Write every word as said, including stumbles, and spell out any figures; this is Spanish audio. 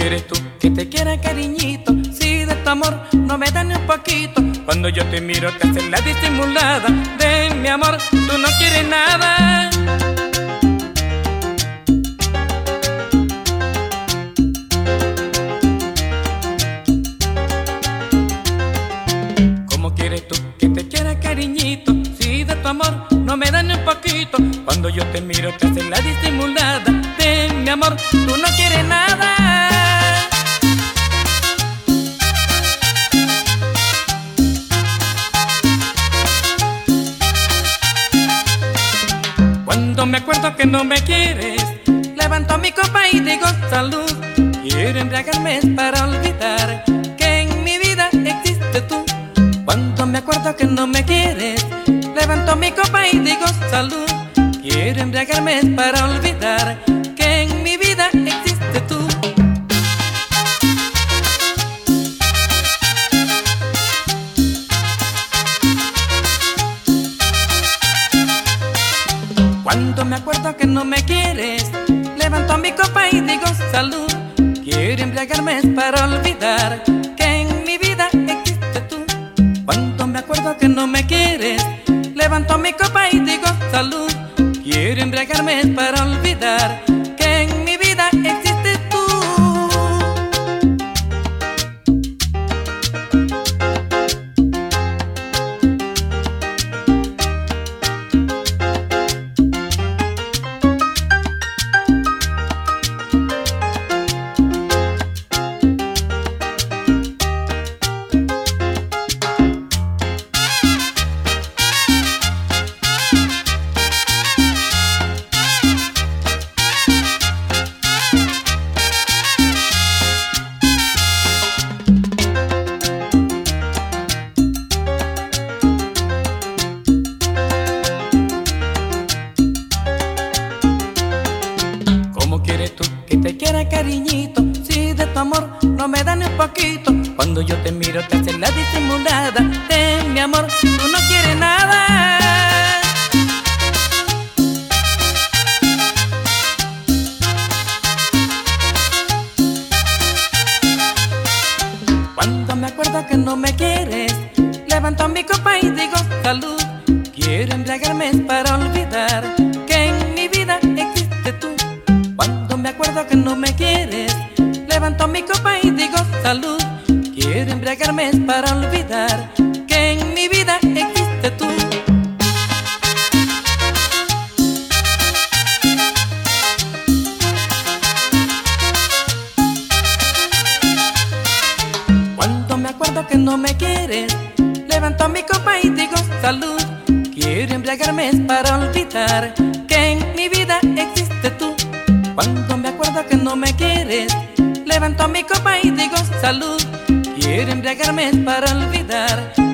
quieres tú que te quiera, cariñito? Si de tu amor no me da ni un poquito. Cuando yo te miro te haces la disimulada. De mi amor tú no quieres nada. ¿Cómo quieres tú que te quiera, cariñito? Si de tu amor no me da ni un poquito. Cuando yo te miro te haces la disimulada. De mi amor tú no quieres nada. Cuando me acuerdo que no me quieres, levanto mi copa y digo salud. Quiero embriagarme para olvidar que en mi vida existe tú. Cuando me acuerdo que no me quieres, levanto mi copa y digo salud. Quiero embriagarme para olvidar que en mi vida existe tú. Cuando me acuerdo que no me quieres, levanto mi copa y digo salud. Quiero embriagarme para olvidar que en mi vida existe tú. Cuando me acuerdo que no me quieres, levanto mi copa y digo salud. Quiero embriagarme para olvidar que en mi vida existe tú. ¿Cómo quieres tú que te quiera, cariñito? Si de tu amor no me da ni un poquito. Cuando yo te miro te haces la disimulada. De mi amor tú no quieres nada. Cuando me acuerdo que no me quieres, levanto mi copa y digo salud. Quiero embriagarme para olvidar que en mi vida existe tú. Cuando me acuerdo que no me quieres, levanto mi copa y digo salud. Quiero embriagarme para olvidar que en mi vida existe tú. Cuando me acuerdo que no me quieres, levanto mi copa y digo salud. Quiero embriagarme para olvidar que en mi vida existe tú. Cuando me acuerdo que no me quieres, levanto mi copa y digo salud. Quiero embriagarme para olvidar